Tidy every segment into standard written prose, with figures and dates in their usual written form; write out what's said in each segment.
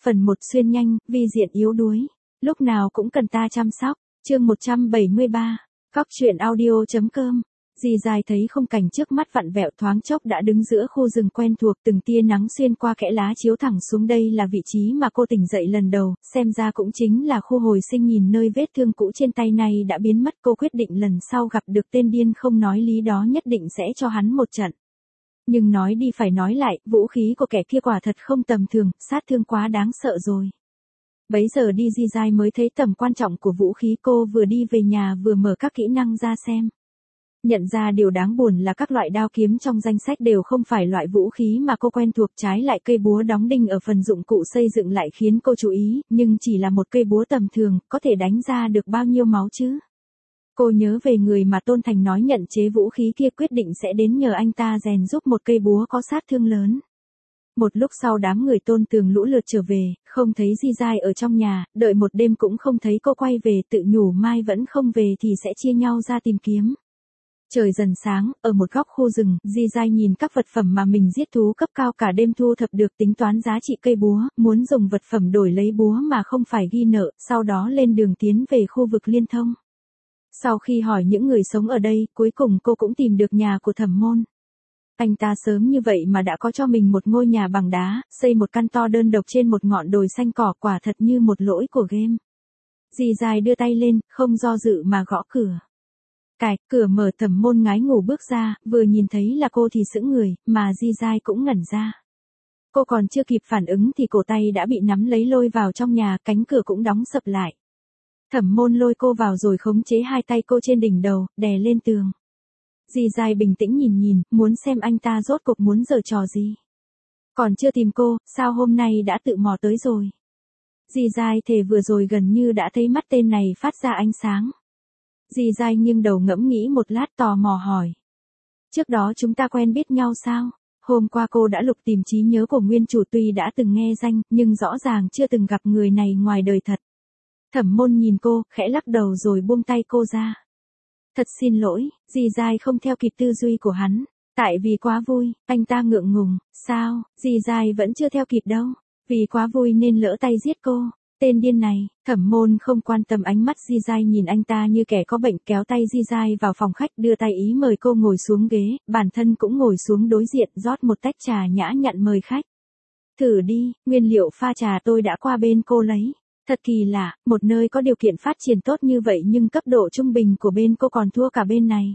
phần 1 xuyên nhanh, vi diện yếu đuối. Lúc nào cũng cần ta chăm sóc. Chương 173. Cóc truyện audio.com. Dì dài thấy khung cảnh trước mắt vặn vẹo thoáng chốc đã đứng giữa khu rừng quen thuộc, từng tia nắng xuyên qua kẽ lá chiếu thẳng xuống. Đây là vị trí mà cô tỉnh dậy lần đầu, xem ra cũng chính là khu hồi sinh. Nhìn nơi vết thương cũ trên tay này đã biến mất, cô quyết định lần sau gặp được tên điên không nói lý đó nhất định sẽ cho hắn một trận. Nhưng nói đi phải nói lại, vũ khí của kẻ kia quả thật không tầm thường, sát thương quá đáng sợ rồi. Bấy giờ đi Di Giai mới thấy tầm quan trọng của vũ khí. Cô vừa đi về nhà vừa mở các kỹ năng ra xem. Nhận ra điều đáng buồn là các loại đao kiếm trong danh sách đều không phải loại vũ khí mà cô quen thuộc, trái lại cây búa đóng đinh ở phần dụng cụ xây dựng lại khiến cô chú ý, nhưng chỉ là một cây búa tầm thường, có thể đánh ra được bao nhiêu máu chứ? Cô nhớ về người mà Tôn Thành nói nhận chế vũ khí kia, quyết định sẽ đến nhờ anh ta rèn giúp một cây búa có sát thương lớn. Một lúc sau đám người Tôn Tường lũ lượt trở về, không thấy Di Giai ở trong nhà, đợi một đêm cũng không thấy cô quay về, tự nhủ mai vẫn không về thì sẽ chia nhau ra tìm kiếm. Trời dần sáng, ở một góc khu rừng, Di Giai nhìn các vật phẩm mà mình giết thú cấp cao cả đêm thu thập được, tính toán giá trị cây búa, muốn dùng vật phẩm đổi lấy búa mà không phải ghi nợ, sau đó lên đường tiến về khu vực liên thông. Sau khi hỏi những người sống ở đây, cuối cùng cô cũng tìm được nhà của Thẩm Môn. Anh ta sớm như vậy mà đã có cho mình một ngôi nhà bằng đá, xây một căn to đơn độc trên một ngọn đồi xanh cỏ, quả thật như một lỗi của game. Di Giai đưa tay lên, không do dự mà gõ cửa. Cạch, cửa mở. Thẩm Môn ngái ngủ bước ra, vừa nhìn thấy là cô thì sững người, mà Di Giai cũng ngẩn ra. Cô còn chưa kịp phản ứng thì cổ tay đã bị nắm lấy lôi vào trong nhà, cánh cửa cũng đóng sập lại. Thẩm Môn lôi cô vào rồi khống chế hai tay cô trên đỉnh đầu, đè lên tường. Di Giai bình tĩnh nhìn, muốn xem anh ta rốt cuộc muốn giở trò gì. Còn chưa tìm cô, sao hôm nay đã tự mò tới rồi? Di Giai thề vừa rồi gần như đã thấy mắt tên này phát ra ánh sáng. Di Giai nghiêng đầu ngẫm nghĩ một lát, tò mò hỏi. Trước đó chúng ta quen biết nhau sao? Hôm qua cô đã lục tìm trí nhớ của nguyên chủ, tuy đã từng nghe danh, nhưng rõ ràng chưa từng gặp người này ngoài đời thật. Thẩm Môn nhìn cô, khẽ lắc đầu rồi buông tay cô ra. Thật xin lỗi. Di Giai không theo kịp tư duy của hắn. Tại vì quá vui, anh ta ngượng ngùng. Sao? Di Giai vẫn chưa theo kịp đâu. Vì quá vui nên lỡ tay giết cô. Tên điên này. Thẩm Môn không quan tâm ánh mắt Di Giai, nhìn anh ta như kẻ có bệnh, kéo tay Di Giai vào phòng khách, đưa tay ý mời cô ngồi xuống ghế, bản thân cũng ngồi xuống đối diện, rót một tách trà nhã nhặn mời khách. Thử đi, nguyên liệu pha trà tôi đã qua bên cô lấy. Thật kỳ lạ, một nơi có điều kiện phát triển tốt như vậy nhưng cấp độ trung bình của bên cô còn thua cả bên này.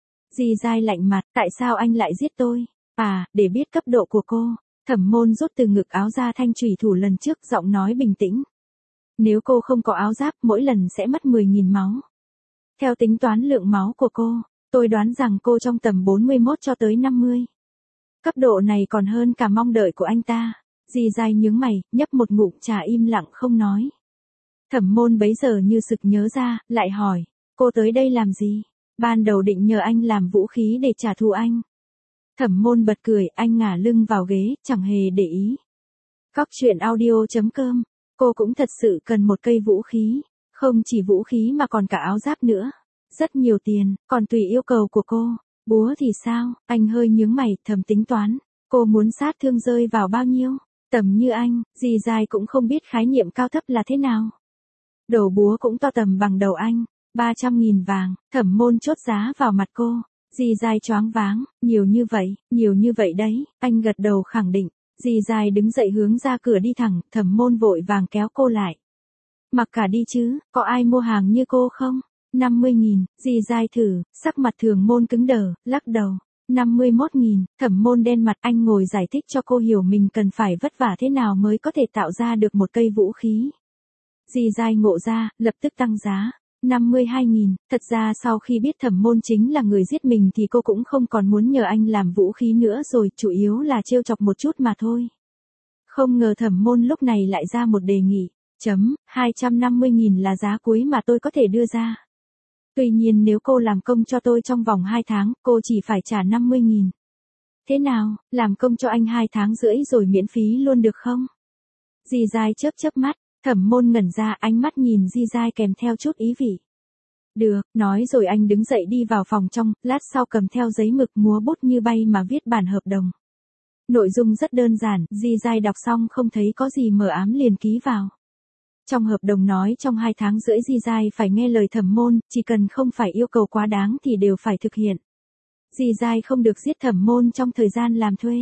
Di Giai lạnh mặt, tại sao anh lại giết tôi? À, để biết cấp độ của cô. Thẩm Môn rút từ ngực áo ra thanh chủy thủ lần trước, giọng nói bình tĩnh. Nếu cô không có áo giáp, mỗi lần sẽ mất 10.000 máu. Theo tính toán lượng máu của cô, tôi đoán rằng cô trong tầm 41 cho tới 50. Cấp độ này còn hơn cả mong đợi của anh ta. Di Giai nhướng mày, nhấp một ngụm trà im lặng không nói. Thẩm Môn bấy giờ như sực nhớ ra, lại hỏi, cô tới đây làm gì? Ban đầu định nhờ anh làm vũ khí để trả thù anh. Thẩm Môn bật cười, anh ngả lưng vào ghế, chẳng hề để ý. Cóc truyện audio.com. Cô cũng thật sự cần một cây vũ khí. Không chỉ vũ khí mà còn cả áo giáp nữa. Rất nhiều tiền, còn tùy yêu cầu của cô. Búa thì sao? Anh hơi nhướng mày, thầm tính toán. Cô muốn sát thương rơi vào bao nhiêu? Tầm như anh. Di Giai cũng không biết khái niệm cao thấp là thế nào. Đầu búa cũng to tầm bằng đầu anh. 300.000 vàng. Thẩm Môn chốt giá vào mặt cô. Di Giai choáng váng. Nhiều như vậy đấy. Anh gật đầu khẳng định. Di Giai đứng dậy hướng ra cửa đi thẳng, Thẩm Môn vội vàng kéo cô lại. Mặc cả đi chứ, có ai mua hàng như cô không? 50.000, Di Giai thử, sắc mặt Thường Môn cứng đờ, lắc đầu. 51.000, Thẩm Môn đen mặt, anh ngồi giải thích cho cô hiểu mình cần phải vất vả thế nào mới có thể tạo ra được một cây vũ khí. Di Giai ngộ ra, lập tức tăng giá. 52.000, thật ra sau khi biết Thẩm Môn chính là người giết mình thì cô cũng không còn muốn nhờ anh làm vũ khí nữa rồi, chủ yếu là trêu chọc một chút mà thôi. Không ngờ Thẩm Môn lúc này lại ra một đề nghị. 250.000 là giá cuối mà tôi có thể đưa ra. Tuy nhiên nếu cô làm công cho tôi trong vòng 2 tháng, cô chỉ phải trả 50.000. Thế nào, làm công cho anh 2 tháng rưỡi rồi miễn phí luôn được không? Di Giai chớp mắt. Thẩm Môn ngẩn ra, ánh mắt nhìn Di Giai kèm theo chút ý vị. Được, nói rồi anh đứng dậy đi vào phòng trong, lát sau cầm theo giấy mực múa bút như bay mà viết bản hợp đồng. Nội dung rất đơn giản, Di Giai đọc xong không thấy có gì mờ ám liền ký vào. Trong hợp đồng nói trong 2 tháng rưỡi Di Giai phải nghe lời Thẩm Môn, chỉ cần không phải yêu cầu quá đáng thì đều phải thực hiện. Di Giai không được giết Thẩm Môn trong thời gian làm thuê.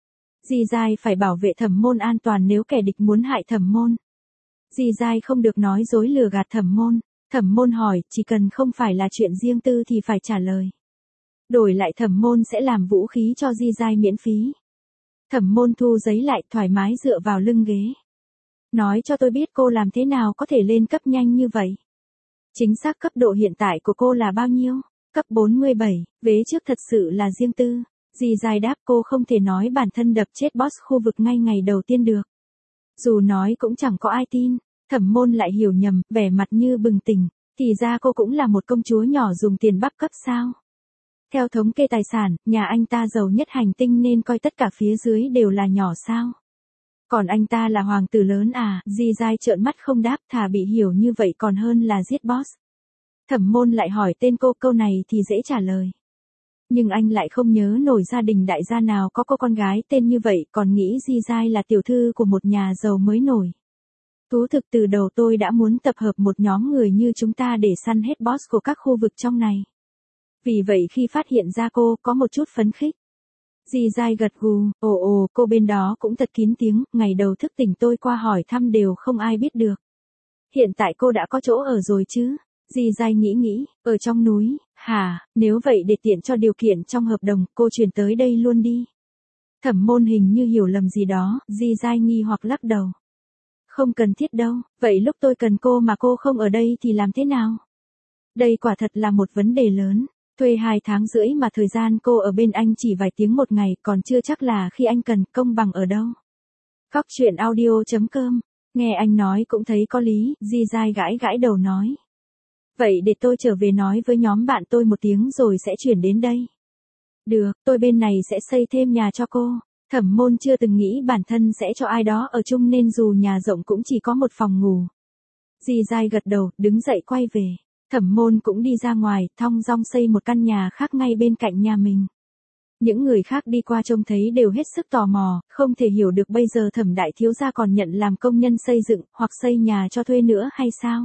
Di Giai phải bảo vệ Thẩm Môn an toàn nếu kẻ địch muốn hại Thẩm Môn. Di Giai không được nói dối lừa gạt Thẩm Môn. Thẩm Môn hỏi, chỉ cần không phải là chuyện riêng tư thì phải trả lời. Đổi lại Thẩm Môn sẽ làm vũ khí cho Di Giai miễn phí. Thẩm Môn thu giấy lại thoải mái dựa vào lưng ghế. Nói cho tôi biết cô làm thế nào có thể lên cấp nhanh như vậy. Chính xác cấp độ hiện tại của cô là bao nhiêu? Cấp 47, vế trước thật sự là riêng tư. Di Giai đáp cô không thể nói bản thân đập chết boss khu vực ngay ngày đầu tiên được. Dù nói cũng chẳng có ai tin. Thẩm Môn lại hiểu nhầm, vẻ mặt như bừng tỉnh. Thì ra cô cũng là một công chúa nhỏ dùng tiền bắp cấp sao? Theo thống kê tài sản, nhà anh ta giàu nhất hành tinh nên coi tất cả phía dưới đều là nhỏ sao? Còn anh ta là hoàng tử lớn à? Di Giai trợn mắt không đáp, thà bị hiểu như vậy còn hơn là giết boss. Thẩm Môn lại hỏi tên cô, câu này thì dễ trả lời. Nhưng anh lại không nhớ nổi gia đình đại gia nào có cô con gái tên như vậy, còn nghĩ Di Giai là tiểu thư của một nhà giàu mới nổi. Thú thực từ đầu tôi đã muốn tập hợp một nhóm người như chúng ta để săn hết boss của các khu vực trong này. Vì vậy khi phát hiện ra cô có một chút phấn khích. Di Giai gật gù, ồ, cô bên đó cũng thật kín tiếng, ngày đầu thức tỉnh tôi qua hỏi thăm đều không ai biết được. Hiện tại cô đã có chỗ ở rồi chứ? Di Giai nghĩ, ở trong núi, hả, nếu vậy để tiện cho điều kiện trong hợp đồng, cô chuyển tới đây luôn đi. Thẩm Môn hình như hiểu lầm gì đó, Di Giai nghi hoặc lắc đầu. Không cần thiết đâu, vậy lúc tôi cần cô mà cô không ở đây thì làm thế nào? Đây quả thật là một vấn đề lớn. Thuê 2 tháng rưỡi mà thời gian cô ở bên anh chỉ vài tiếng một ngày, còn chưa chắc là khi anh cần, công bằng ở đâu. Cóc truyện audio.com, nghe anh nói cũng thấy có lý, Di Giai gãi đầu nói. Vậy để tôi trở về nói với nhóm bạn tôi một tiếng rồi sẽ chuyển đến đây. Được, tôi bên này sẽ xây thêm nhà cho cô. Thẩm Môn chưa từng nghĩ bản thân sẽ cho ai đó ở chung nên dù nhà rộng cũng chỉ có một phòng ngủ. Di Giai gật đầu, đứng dậy quay về. Thẩm Môn cũng đi ra ngoài, thong dong xây một căn nhà khác ngay bên cạnh nhà mình. Những người khác đi qua trông thấy đều hết sức tò mò, không thể hiểu được bây giờ Thẩm đại thiếu gia còn nhận làm công nhân xây dựng hoặc xây nhà cho thuê nữa hay sao.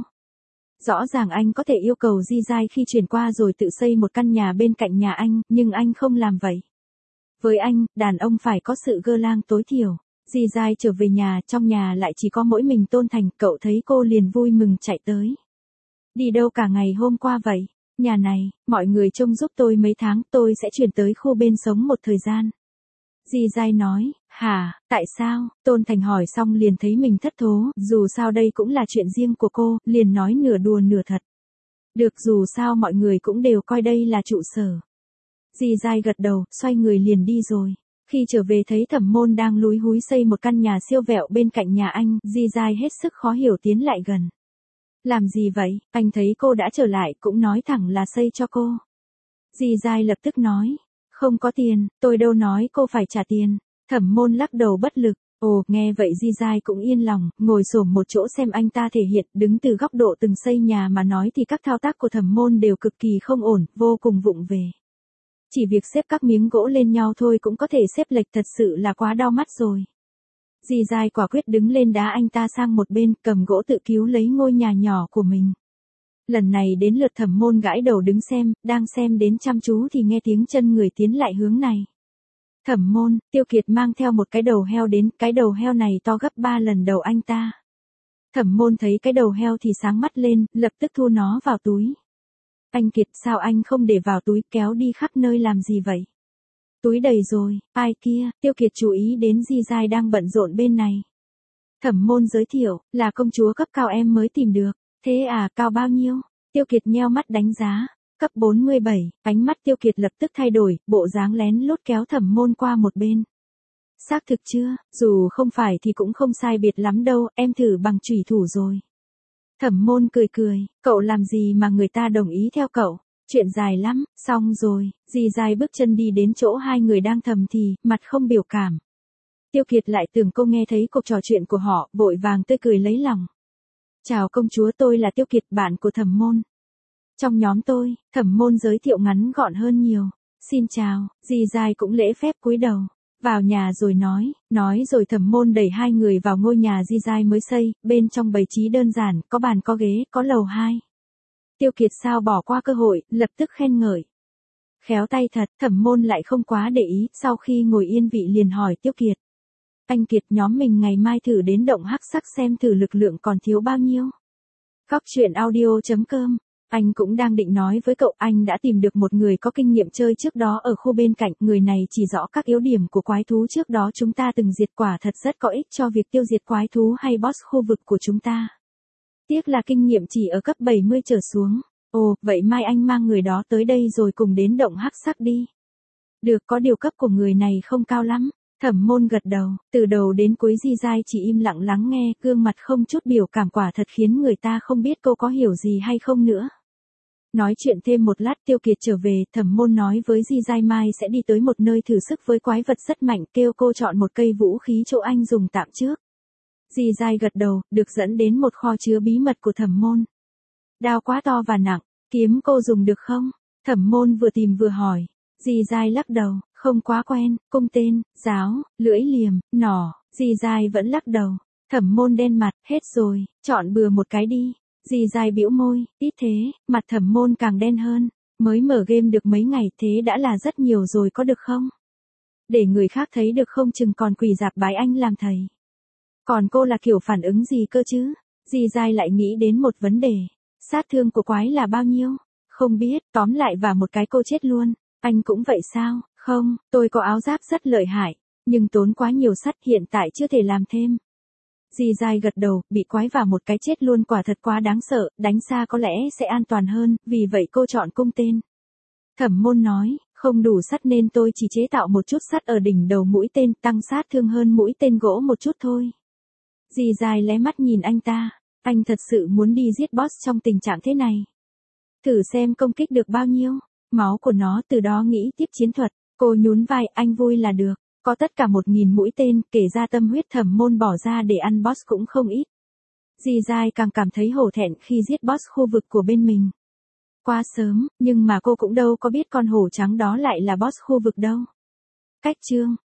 Rõ ràng anh có thể yêu cầu Di Giai khi chuyển qua rồi tự xây một căn nhà bên cạnh nhà anh, nhưng anh không làm vậy. Với anh, đàn ông phải có sự gơ lang tối thiểu. Di Giai trở về nhà, trong nhà lại chỉ có mỗi mình Tôn Thành, cậu thấy cô liền vui mừng chạy tới. Đi đâu cả ngày hôm qua vậy? Nhà này, mọi người trông giúp tôi mấy tháng, tôi sẽ chuyển tới khu bên sống một thời gian. Di Giai nói, hả, tại sao? Tôn Thành hỏi xong liền thấy mình thất thố, dù sao đây cũng là chuyện riêng của cô, liền nói nửa đùa nửa thật. Được, dù sao mọi người cũng đều coi đây là trụ sở. Di Giai gật đầu, xoay người liền đi rồi. Khi trở về thấy Thẩm Môn đang lúi húi xây một căn nhà siêu vẹo bên cạnh nhà anh, Di Giai hết sức khó hiểu tiến lại gần. Làm gì vậy? Anh thấy cô đã trở lại cũng nói thẳng là xây cho cô. Di Giai lập tức nói, không có tiền, tôi đâu nói cô phải trả tiền. Thẩm Môn lắc đầu bất lực. Ồ, nghe vậy Di Giai cũng yên lòng, ngồi xổm một chỗ xem anh ta thể hiện, đứng từ góc độ từng xây nhà mà nói thì các thao tác của Thẩm Môn đều cực kỳ không ổn, vô cùng vụng về. Chỉ việc xếp các miếng gỗ lên nhau thôi cũng có thể xếp lệch, thật sự là quá đau mắt rồi. Di Giai quả quyết đứng lên đá anh ta sang một bên, cầm gỗ tự cứu lấy ngôi nhà nhỏ của mình. Lần này đến lượt Thẩm Môn gãi đầu đứng xem, đang xem đến chăm chú thì nghe tiếng chân người tiến lại hướng này. Thẩm Môn, Tiêu Kiệt mang theo một cái đầu heo đến, cái đầu heo này to gấp 3 lần đầu anh ta. Thẩm Môn thấy cái đầu heo thì sáng mắt lên, lập tức thu nó vào túi. Anh Kiệt, sao anh không để vào túi, kéo đi khắp nơi làm gì vậy? Túi đầy rồi, ai kia? Tiêu Kiệt chú ý đến Di Giai đang bận rộn bên này. Thẩm Môn giới thiệu, là công chúa cấp cao em mới tìm được. Thế à, cao bao nhiêu? Tiêu Kiệt nheo mắt đánh giá. Cấp 47, ánh mắt Tiêu Kiệt lập tức thay đổi, bộ dáng lén lút kéo Thẩm Môn qua một bên. Xác thực chưa? Dù không phải thì cũng không sai biệt lắm đâu, em thử bằng chủy thủ rồi. Thẩm Môn cười, cậu làm gì mà người ta đồng ý theo cậu? Chuyện dài lắm, xong rồi. Di Giai bước chân đi đến chỗ hai người đang thầm thì, mặt không biểu cảm. Tiêu Kiệt lại tưởng cô nghe thấy cuộc trò chuyện của họ, vội vàng tươi cười lấy lòng. Chào công chúa, tôi là Tiêu Kiệt, bạn của Thẩm Môn. Trong nhóm tôi, Thẩm Môn giới thiệu ngắn gọn hơn nhiều. Xin chào. Di Giai cũng lễ phép cúi đầu. Vào nhà rồi nói rồi Thẩm Môn đẩy hai người vào ngôi nhà Di Giai mới xây, bên trong bày trí đơn giản, có bàn có ghế, có lầu 2. Tiêu Kiệt sao bỏ qua cơ hội, lập tức khen ngợi. Khéo tay thật, Thẩm Môn lại không quá để ý, sau khi ngồi yên vị liền hỏi Tiêu Kiệt. Anh Kiệt, nhóm mình ngày mai thử đến động Hắc Sắc xem thử lực lượng còn thiếu bao nhiêu. Góc truyện audio.com. Anh cũng đang định nói với cậu, anh đã tìm được một người có kinh nghiệm chơi trước đó ở khu bên cạnh, người này chỉ rõ các yếu điểm của quái thú trước đó chúng ta từng diệt, quả thật rất có ích cho việc tiêu diệt quái thú hay boss khu vực của chúng ta. Tiếc là kinh nghiệm chỉ ở cấp 70 trở xuống. Ồ, vậy mai anh mang người đó tới đây rồi cùng đến động Hắc Sắc đi. Được, có điều cấp của người này không cao lắm. Thẩm Môn gật đầu, từ đầu đến cuối Di Giai chỉ im lặng lắng nghe, gương mặt không chút biểu cảm, quả thật khiến người ta không biết cô có hiểu gì hay không nữa. Nói chuyện thêm một lát Tiêu Kiệt trở về, Thẩm Môn nói với Di Giai mai sẽ đi tới một nơi thử sức với quái vật rất mạnh, kêu cô chọn một cây vũ khí chỗ anh dùng tạm trước. Di Giai gật đầu, được dẫn đến một kho chứa bí mật của Thẩm Môn. Đao quá to và nặng, kiếm cô dùng được không? Thẩm Môn vừa tìm vừa hỏi. Di Giai lắc đầu, không quá quen, cung tên, giáo, lưỡi liềm, nỏ. Di Giai vẫn lắc đầu. Thẩm Môn đen mặt, hết rồi, chọn bừa một cái đi. Di Giai bĩu môi, ít thế, mặt Thẩm Môn càng đen hơn. Mới mở game được mấy ngày thế đã là rất nhiều rồi có được không? Để người khác thấy được không chừng còn quỳ rạp bái anh làm thầy. Còn cô là kiểu phản ứng gì cơ chứ? Di Giai lại nghĩ đến một vấn đề. Sát thương của quái là bao nhiêu? Không biết, tóm lại và một cái cô chết luôn. Anh cũng vậy sao? Không, tôi có áo giáp rất lợi hại, nhưng tốn quá nhiều sắt, hiện tại chưa thể làm thêm. Di Giai gật đầu, bị quái vào một cái chết luôn quả thật quá đáng sợ, đánh xa có lẽ sẽ an toàn hơn, vì vậy cô chọn cung tên. Thẩm Môn nói, không đủ sắt nên tôi chỉ chế tạo một chút sắt ở đỉnh đầu mũi tên, tăng sát thương hơn mũi tên gỗ một chút thôi. Di Giai lé mắt nhìn anh ta, anh thật sự muốn đi giết boss trong tình trạng thế này. Thử xem công kích được bao nhiêu, máu của nó, từ đó nghĩ tiếp chiến thuật. Cô nhún vai, anh vui là được, có tất cả 1000 mũi tên, kể ra tâm huyết Thẩm Môn bỏ ra để ăn boss cũng không ít. Di Giai càng cảm thấy hổ thẹn khi giết boss khu vực của bên mình. Quá sớm, nhưng mà cô cũng đâu có biết con hổ trắng đó lại là boss khu vực đâu. Cách chương